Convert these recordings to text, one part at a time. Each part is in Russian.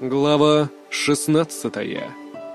Глава 16.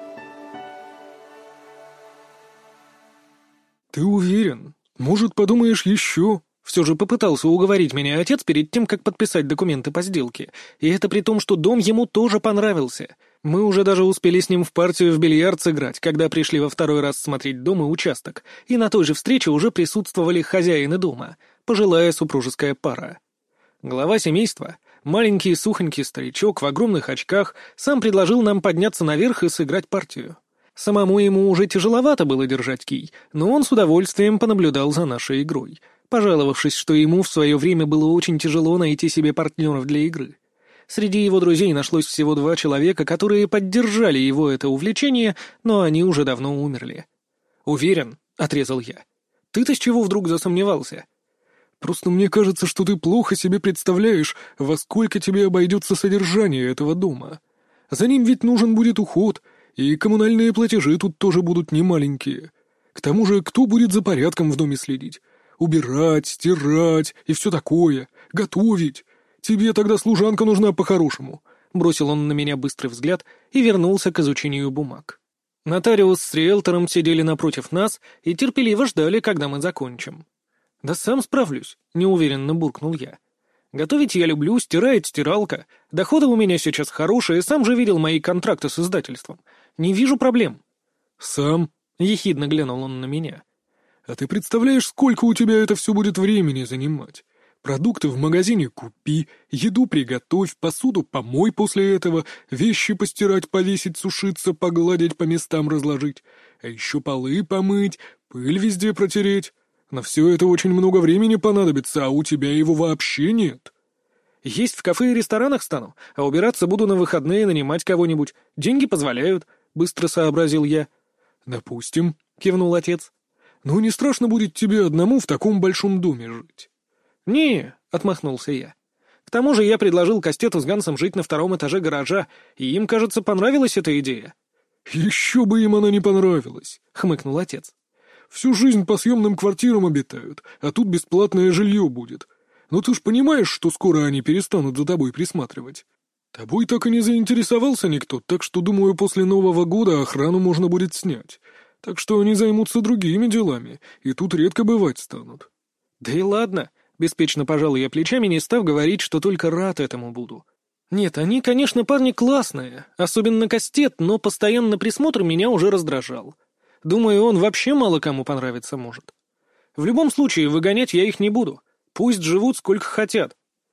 «Ты уверен? Может, подумаешь еще?» Все же попытался уговорить меня отец перед тем, как подписать документы по сделке. И это при том, что дом ему тоже понравился. Мы уже даже успели с ним в партию в бильярд сыграть, когда пришли во второй раз смотреть дом и участок. И на той же встрече уже присутствовали хозяины дома, пожилая супружеская пара. Глава семейства, маленький сухонький старичок в огромных очках, сам предложил нам подняться наверх и сыграть партию. Самому ему уже тяжеловато было держать кий, но он с удовольствием понаблюдал за нашей игрой, пожаловавшись, что ему в свое время было очень тяжело найти себе партнеров для игры. Среди его друзей нашлось всего 2 человека, которые поддержали его это увлечение, но они уже давно умерли. «Уверен», — отрезал я. «Ты-то с чего вдруг засомневался?» «Просто мне кажется, что ты плохо себе представляешь, во сколько тебе обойдется содержание этого дома. За ним ведь нужен будет уход, и коммунальные платежи тут тоже будут немаленькие. К тому же, кто будет за порядком в доме следить? Убирать, стирать и все такое, готовить. Тебе тогда служанка нужна по-хорошему», — бросил он на меня быстрый взгляд и вернулся к изучению бумаг. Нотариус с риэлтором сидели напротив нас и терпеливо ждали, когда мы закончим. «Да сам справлюсь», — неуверенно буркнул я. «Готовить я люблю, стирает стиралка. Доходы у меня сейчас хорошие, сам же видел мои контракты с издательством. Не вижу проблем». «Сам?» — ехидно глянул он на меня. «А ты представляешь, сколько у тебя это все будет времени занимать? Продукты в магазине купи, еду приготовь, посуду помой после этого, вещи постирать, повесить, сушиться, погладить, по местам разложить, а еще полы помыть, пыль везде протереть. На все это очень много времени понадобится, а у тебя его вообще нет». «Есть в кафе и ресторанах стану, а убираться буду на выходные, нанимать кого-нибудь. Деньги позволяют», — быстро сообразил я. «Допустим», — кивнул отец. «Но не страшно будет тебе одному в таком большом доме жить?» «Не», — отмахнулся я. «К тому же я предложил Кастету с Гансом жить на 2-м этаже гаража, и им, кажется, понравилась эта идея». «Еще бы им она не понравилась», — хмыкнул отец. «Всю жизнь по съемным квартирам обитают, а тут бесплатное жилье будет. Но ты ж понимаешь, что скоро они перестанут за тобой присматривать. Тобой так и не заинтересовался никто, так что, думаю, после Нового года охрану можно будет снять. Так что они займутся другими делами, и тут редко бывать станут». «Да и ладно», — беспечно пожал я плечами, не став говорить, что только рад этому буду. «Нет, они, конечно, парни классные, особенно Кастет, но постоянный присмотр меня уже раздражал. Думаю, он вообще мало кому понравиться может. В любом случае, выгонять я их не буду. Пусть живут сколько хотят».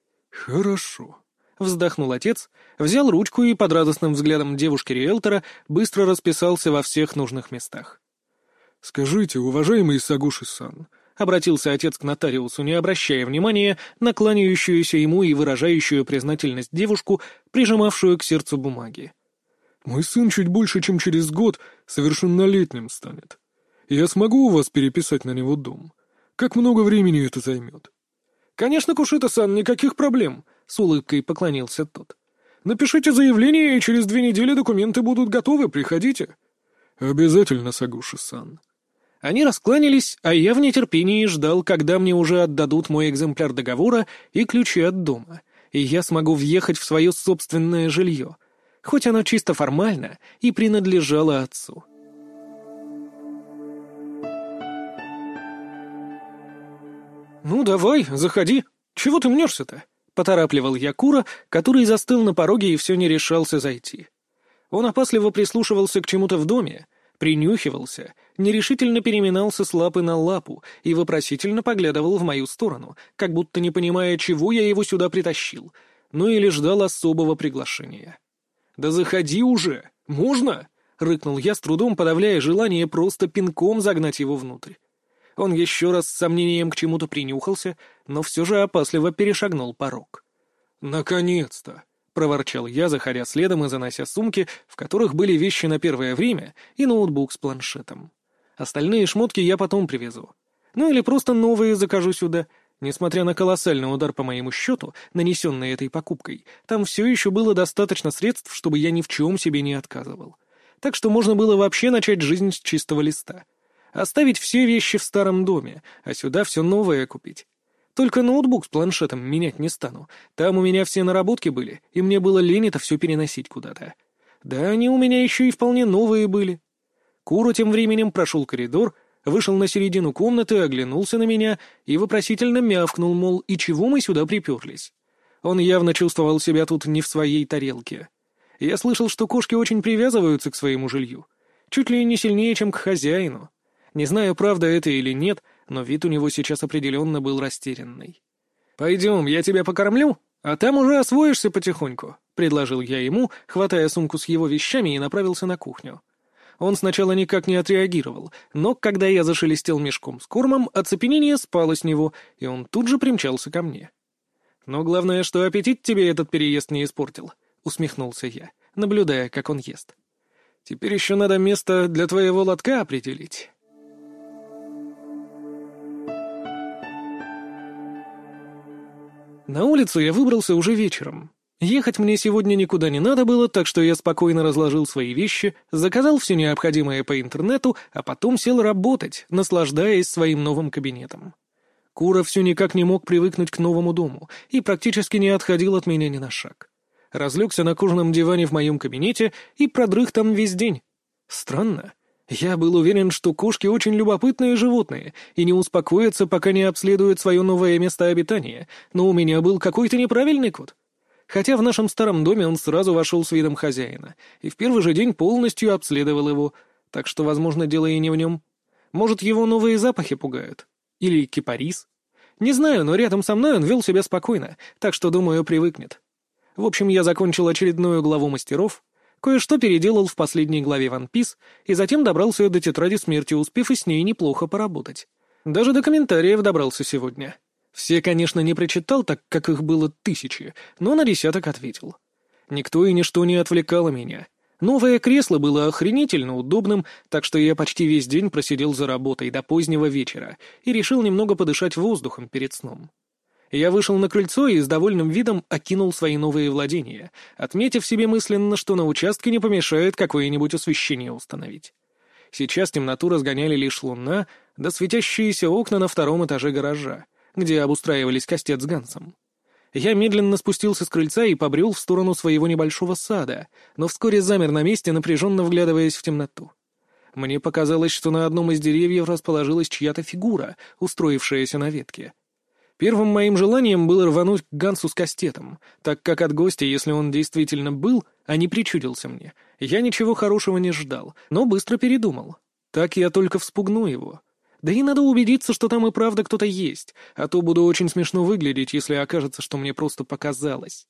«Хорошо», — вздохнул отец, взял ручку и под радостным взглядом девушки-риэлтора быстро расписался во всех нужных местах. «Скажите, уважаемый Сагуши-сан», — обратился отец к нотариусу, не обращая внимания на кланяющуюся ему и выражающую признательность девушку, прижимавшую к сердцу бумаги. «Мой сын чуть больше, чем через год совершеннолетним станет. Я смогу у вас переписать на него дом? Как много времени это займет?» «Конечно, Кушита-сан, никаких проблем», — с улыбкой поклонился тот. «Напишите заявление, и через 2 недели документы будут готовы, приходите». «Обязательно, Сагуши-сан». Они раскланялись, а я в нетерпении ждал, когда мне уже отдадут мой экземпляр договора и ключи от дома, и я смогу въехать в свое собственное жилье, хоть оно чисто формально и принадлежало отцу. «Ну, давай, заходи. Чего ты мнешься-то?» — поторапливал я Кура, который застыл на пороге и все не решался зайти. Он опасливо прислушивался к чему-то в доме, принюхивался, нерешительно переминался с лапы на лапу и вопросительно поглядывал в мою сторону, как будто не понимая, чего я его сюда притащил, ну или ждал особого приглашения. «Да заходи уже! Можно?» — рыкнул я, с трудом подавляя желание просто пинком загнать его внутрь. Он еще раз с сомнением к чему-то принюхался, но все же опасливо перешагнул порог. «Наконец-то!» — проворчал я, заходя следом и занося сумки, в которых были вещи на первое время, и ноутбук с планшетом. Остальные шмотки я потом привезу. Ну или просто новые закажу сюда. Несмотря на колоссальный удар по моему счету, нанесенный этой покупкой, там все еще было достаточно средств, чтобы я ни в чем себе не отказывал. Так что можно было вообще начать жизнь с чистого листа. Оставить все вещи в старом доме, а сюда все новое купить. Только ноутбук с планшетом менять не стану. Там у меня все наработки были, и мне было лень это все переносить куда-то. Да они у меня еще и вполне новые были. Кура тем временем прошел коридор, вышел на середину комнаты, оглянулся на меня и вопросительно мявкнул, мол, и чего мы сюда приперлись. Он явно чувствовал себя тут не в своей тарелке. Я слышал, что кошки очень привязываются к своему жилью. Чуть ли не сильнее, чем к хозяину. Не знаю, правда это или нет, но вид у него сейчас определенно был растерянный. «Пойдем, я тебя покормлю, а там уже освоишься потихоньку», — предложил я ему, хватая сумку с его вещами, и направился на кухню. Он сначала никак не отреагировал, но когда я зашелестел мешком с кормом, оцепенение спало с него, и он тут же примчался ко мне. «Но главное, что аппетит тебе этот переезд не испортил», — усмехнулся я, наблюдая, как он ест. «Теперь еще надо место для твоего лотка определить». На улицу я выбрался уже вечером. Ехать мне сегодня никуда не надо было, так что я спокойно разложил свои вещи, заказал все необходимое по интернету, а потом сел работать, наслаждаясь своим новым кабинетом. Кура все никак не мог привыкнуть к новому дому и практически не отходил от меня ни на шаг. Разлегся на кожаном диване в моем кабинете и продрых там весь день. Странно. Я был уверен, что кошки очень любопытные животные и не успокоятся, пока не обследуют свое новое место обитания, но у меня был какой-то неправильный код. Хотя в нашем старом доме он сразу вошел с видом хозяина и в первый же день полностью обследовал его, так что, возможно, дело и не в нем. Может, его новые запахи пугают? Или кипарис? Не знаю, но рядом со мной он вел себя спокойно, так что, думаю, привыкнет. В общем, я закончил очередную главу «Мастеров», кое-что переделал в последней главе One Piece и затем добрался до тетради смерти, успев и с ней неплохо поработать. Даже до комментариев добрался сегодня. Все, конечно, не прочитал, так как их было 1000, но на 10 ответил. Никто и ничто не отвлекало меня. Новое кресло было охренительно удобным, так что я почти весь день просидел за работой до позднего вечера и решил немного подышать воздухом перед сном. Я вышел на крыльцо и с довольным видом окинул свои новые владения, отметив себе мысленно, что на участке не помешает какое-нибудь освещение установить. Сейчас темноту разгоняли лишь луна, да светящиеся окна на 2-м этаже гаража, где обустраивались Кастет с Гансом. Я медленно спустился с крыльца и побрел в сторону своего небольшого сада, но вскоре замер на месте, напряженно вглядываясь в темноту. Мне показалось, что на одном из деревьев расположилась чья-то фигура, устроившаяся на ветке. Первым моим желанием было рвануть к Гансу с Кастетом, так как от гостя, если он действительно был, а не причудился мне, я ничего хорошего не ждал, но быстро передумал. Так я только вспугну его. Да и надо убедиться, что там и правда кто-то есть, а то буду очень смешно выглядеть, если окажется, что мне просто показалось.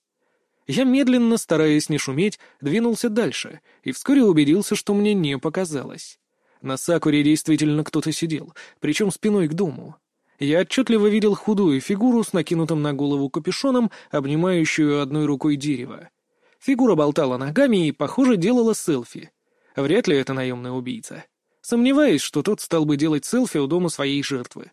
Я медленно, стараясь не шуметь, двинулся дальше, и вскоре убедился, что мне не показалось. На Сакуре действительно кто-то сидел, причем спиной к дому. Я отчетливо видел худую фигуру с накинутым на голову капюшоном, обнимающую одной рукой дерево. Фигура болтала ногами и, похоже, делала селфи. Вряд ли это наемный убийца. Сомневаюсь, что тот стал бы делать селфи у дома своей жертвы.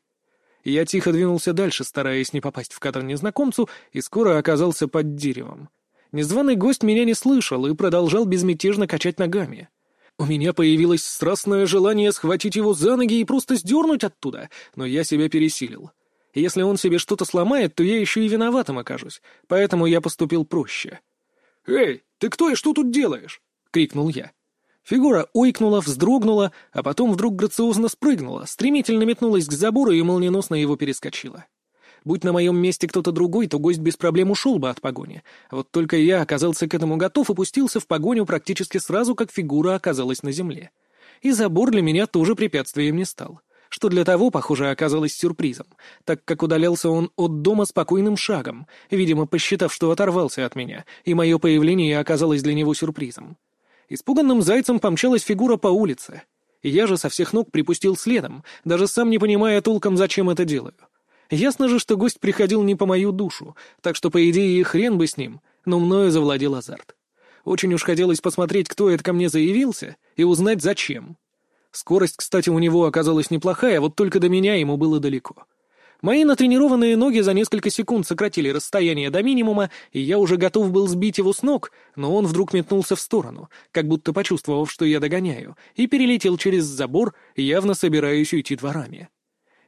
Я тихо двинулся дальше, стараясь не попасть в кадр незнакомцу, и скоро оказался под деревом. Незваный гость меня не слышал и продолжал безмятежно качать ногами. У меня появилось страстное желание схватить его за ноги и просто сдернуть оттуда, но я себя пересилил. Если он себе что-то сломает, то я еще и виноватым окажусь, поэтому я поступил проще. «Эй, ты кто и что тут делаешь?» — крикнул я. Фигура ойкнула, вздрогнула, а потом вдруг грациозно спрыгнула, стремительно метнулась к забору и молниеносно его перескочила. Будь на моем месте кто-то другой, то гость без проблем ушел бы от погони. Вот только я оказался к этому готов и пустился в погоню практически сразу, как фигура оказалась на земле. И забор для меня тоже препятствием не стал, что для того, похоже, оказалось сюрпризом, так как удалялся он от дома спокойным шагом, видимо, посчитав, что оторвался от меня, и мое появление оказалось для него сюрпризом. Испуганным зайцем помчалась фигура по улице, и я же со всех ног припустил следом, даже сам не понимая толком, зачем это делаю. Ясно же, что гость приходил не по мою душу, так что, по идее, и хрен бы с ним, но мною завладел азарт. Очень уж хотелось посмотреть, кто это ко мне заявился, и узнать, зачем. Скорость, кстати, у него оказалась неплохая, вот только до меня ему было далеко. Мои натренированные ноги за несколько секунд сократили расстояние до минимума, и я уже готов был сбить его с ног, но он вдруг метнулся в сторону, как будто почувствовав, что я догоняю, и перелетел через забор, явно собираясь уйти дворами.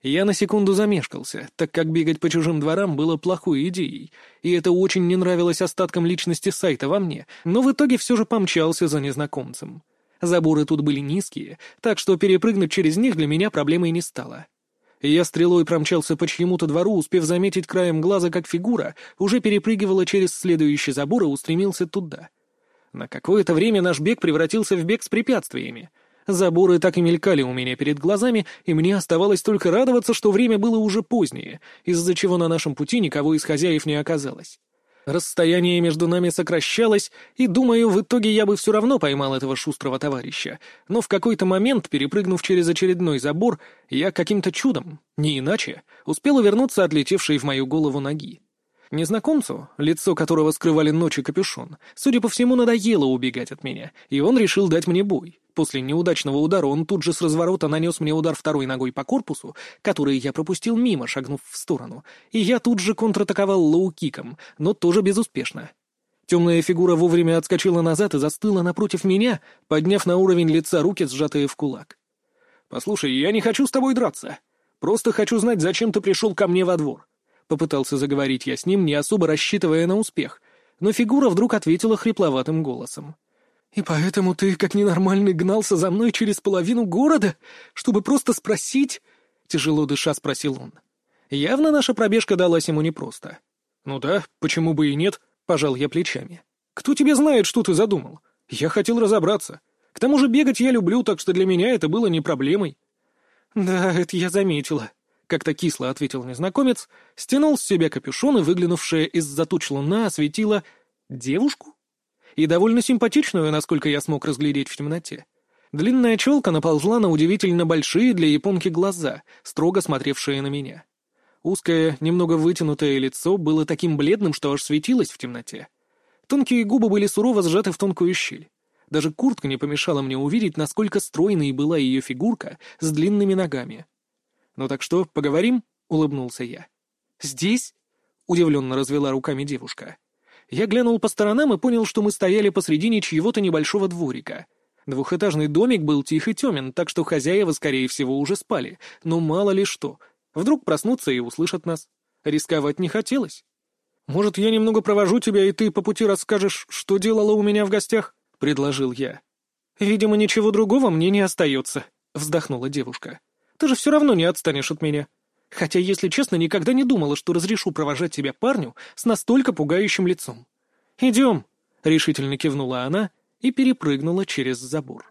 Я на секунду замешкался, так как бегать по чужим дворам было плохой идеей, и это очень не нравилось остаткам личности сайта во мне, но в итоге все же помчался за незнакомцем. Заборы тут были низкие, так что перепрыгнуть через них для меня проблемой не стало. Я стрелой промчался по чьему-то двору, успев заметить краем глаза, как фигура уже перепрыгивала через следующий забор и устремился туда. На какое-то время наш бег превратился в бег с препятствиями. Заборы так и мелькали у меня перед глазами, и мне оставалось только радоваться, что время было уже позднее, из-за чего на нашем пути никого из хозяев не оказалось. Расстояние между нами сокращалось, и, думаю, в итоге я бы все равно поймал этого шустрого товарища. Но в какой-то момент, перепрыгнув через очередной забор, я каким-то чудом, не иначе, успел увернуться от летевшей в мою голову ноги. Незнакомцу, лицо которого скрывали ночь и капюшон, судя по всему, надоело убегать от меня, и он решил дать мне бой. После неудачного удара он тут же с разворота нанес мне удар второй ногой по корпусу, который я пропустил мимо, шагнув в сторону, и я тут же контратаковал лоу-киком, но тоже безуспешно. Темная фигура вовремя отскочила назад и застыла напротив меня, подняв на уровень лица руки, сжатые в кулак. «Послушай, я не хочу с тобой драться. Просто хочу знать, зачем ты пришел ко мне во двор». Попытался заговорить я с ним, не особо рассчитывая на успех, но фигура вдруг ответила хрипловатым голосом. «И поэтому ты, как ненормальный, гнался за мной через половину города, чтобы просто спросить?» — тяжело дыша спросил он. Явно наша пробежка далась ему непросто. «Ну да, почему бы и нет?» — пожал я плечами. «Кто тебе знает, что ты задумал? Я хотел разобраться. К тому же бегать я люблю, так что для меня это было не проблемой». «Да, это я заметила», — как-то кисло ответил незнакомец, стянул с себя капюшон, и выглянувшая из-за туч луна осветила девушку. И довольно симпатичную, насколько я смог разглядеть в темноте. Длинная челка наползла на удивительно большие для японки глаза, строго смотревшие на меня. Узкое, немного вытянутое лицо было таким бледным, что аж светилось в темноте. Тонкие губы были сурово сжаты в тонкую щель. Даже куртка не помешала мне увидеть, насколько стройной была ее фигурка с длинными ногами. «Ну так что, поговорим?» — улыбнулся я. «Здесь?» — удивленно развела руками девушка. Я глянул по сторонам и понял, что мы стояли посредине чьего-то небольшого дворика. Двухэтажный домик был тих и темен, так что хозяева, скорее всего, уже спали. Но мало ли что. Вдруг проснутся и услышат нас. Рисковать не хотелось. «Может, я немного провожу тебя, и ты по пути расскажешь, что делала у меня в гостях?» — предложил я. «Видимо, ничего другого мне не остается», — вздохнула девушка. «Ты же все равно не отстанешь от меня. Хотя, если честно, никогда не думала, что разрешу провожать тебя парню с настолько пугающим лицом. Идем», — решительно кивнула она и перепрыгнула через забор.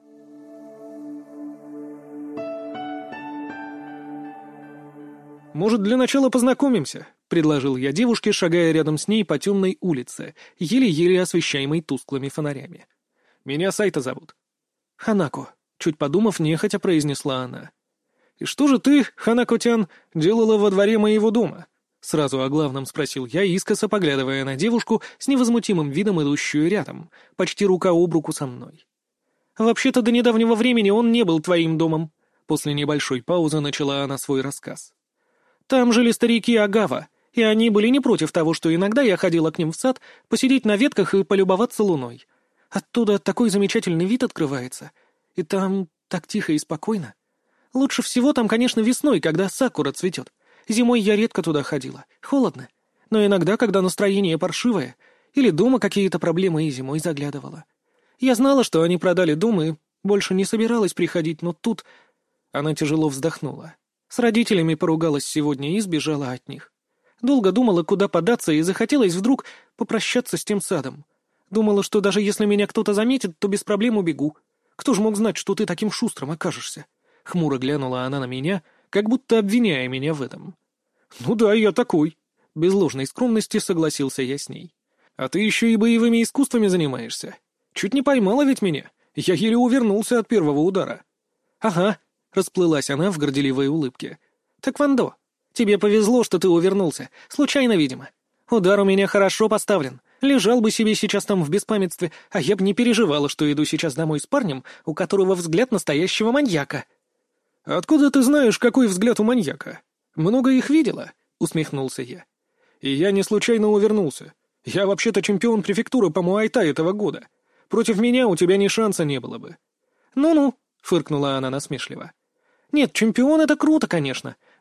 «Может, для начала познакомимся?» — предложил я девушке, шагая рядом с ней по темной улице, еле-еле освещаемой тусклыми фонарями. «Меня Сайта зовут». «Ханако», — чуть подумав, нехотя произнесла она. «И что же ты, Ханако-тян, делала во дворе моего дома?» Сразу о главном спросил я, искоса поглядывая на девушку с невозмутимым видом, идущую рядом, почти рука об руку со мной. «Вообще-то до недавнего времени он не был твоим домом», — после небольшой паузы начала она свой рассказ. «Там жили старики Агава, и они были не против того, что иногда я ходила к ним в сад, посидеть на ветках и полюбоваться луной. Оттуда такой замечательный вид открывается, и там так тихо и спокойно. Лучше всего там, конечно, весной, когда сакура цветет. Зимой я редко туда ходила, холодно. Но иногда, когда настроение паршивое, или дома какие-то проблемы, и зимой заглядывала. Я знала, что они продали дом, и больше не собиралась приходить, но тут...» Она тяжело вздохнула. «С родителями поругалась сегодня и сбежала от них. Долго думала, куда податься, и захотелось вдруг попрощаться с тем садом. Думала, что даже если меня кто-то заметит, то без проблем убегу. Кто же мог знать, что ты таким шустрым окажешься?» Хмуро глянула она на меня, как будто обвиняя меня в этом. «Ну да, я такой». Без ложной скромности согласился я с ней. «А ты еще и боевыми искусствами занимаешься. Чуть не поймала ведь меня. Я еле увернулся от первого удара». «Ага», — расплылась она в горделивой улыбке. «Тэквондо. Тебе повезло, что ты увернулся. Случайно, видимо. Удар у меня хорошо поставлен. Лежал бы себе сейчас там в беспамятстве, а я бы не переживала, что иду сейчас домой с парнем, у которого взгляд настоящего маньяка». «Откуда ты знаешь, какой взгляд у маньяка? Много их видела?» — усмехнулся я. «И я не случайно увернулся. Я вообще-то чемпион префектуры по муай-тай этого года. Против меня у тебя ни шанса не было бы». «Ну-ну», — фыркнула она насмешливо. «Нет, чемпион — это круто, конечно,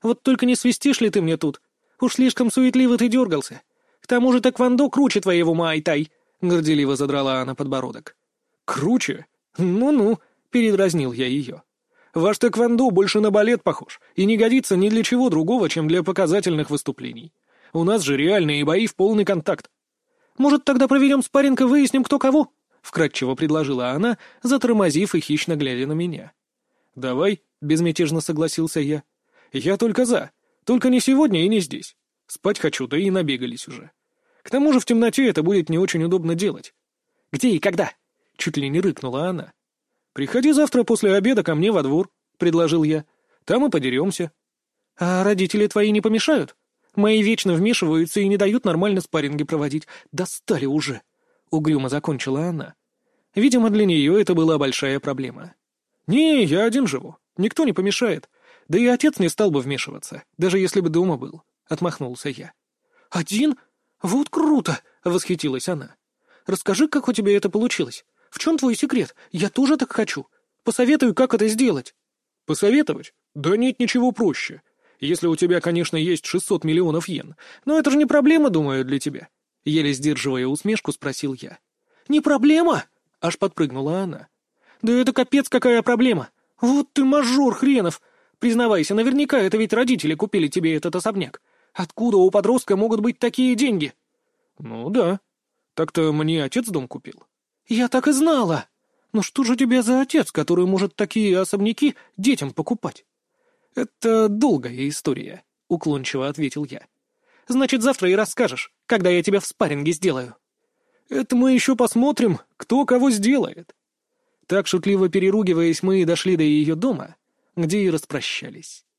Вот только не свистишь ли ты мне тут? Уж слишком суетливо ты дергался. К тому же тэквондо круче твоего муай-тай», — горделиво задрала она подбородок. «Круче?» «Ну-ну», — передразнил я ее. «Ваш тэквондо больше на балет похож и не годится ни для чего другого, чем для показательных выступлений. У нас же реальные бои в полный контакт». «Может, тогда проведем спарринг и выясним, кто кого?» — вкратчиво предложила она, затормозив и хищно глядя на меня. «Давай», — безмятежно согласился я. «Я только за. Только не сегодня и не здесь. Спать хочу, да и набегались уже. К тому же в темноте это будет не очень удобно делать». «Где и когда?» — чуть ли не рыкнула она. «Приходи завтра после обеда ко мне во двор», — предложил я. «Там и подеремся». «А родители твои не помешают? Мои вечно вмешиваются и не дают нормально спарринги проводить. Достали уже!» — угрюмо закончила она. Видимо, для нее это была большая проблема. «Не, я один живу. Никто не помешает. Да и отец не стал бы вмешиваться, даже если бы дома был», — отмахнулся я. «Один? Вот круто!» — восхитилась она. «Расскажи, как у тебя это получилось. В чем твой секрет? Я тоже так хочу. Посоветуй, как это сделать». «Посоветовать? Да нет ничего проще. Если у тебя, конечно, есть 600 миллионов йен. Но это же не проблема, думаю, для тебя». Еле сдерживая усмешку, спросил я. «Не проблема?» — аж подпрыгнула она. «Да это капец какая проблема. Вот ты мажор хренов. Признавайся, наверняка это ведь родители купили тебе этот особняк. Откуда у подростка могут быть такие деньги?» «Ну да. Так-то мне отец дом купил». «Я так и знала. Но что же у тебя за отец, который может такие особняки детям покупать?» «Это долгая история», — уклончиво ответил я. «Значит, завтра и расскажешь, когда я тебя в спарринге сделаю». «Это мы еще посмотрим, кто кого сделает». Так, шутливо переругиваясь, мы и дошли до ее дома, где и распрощались.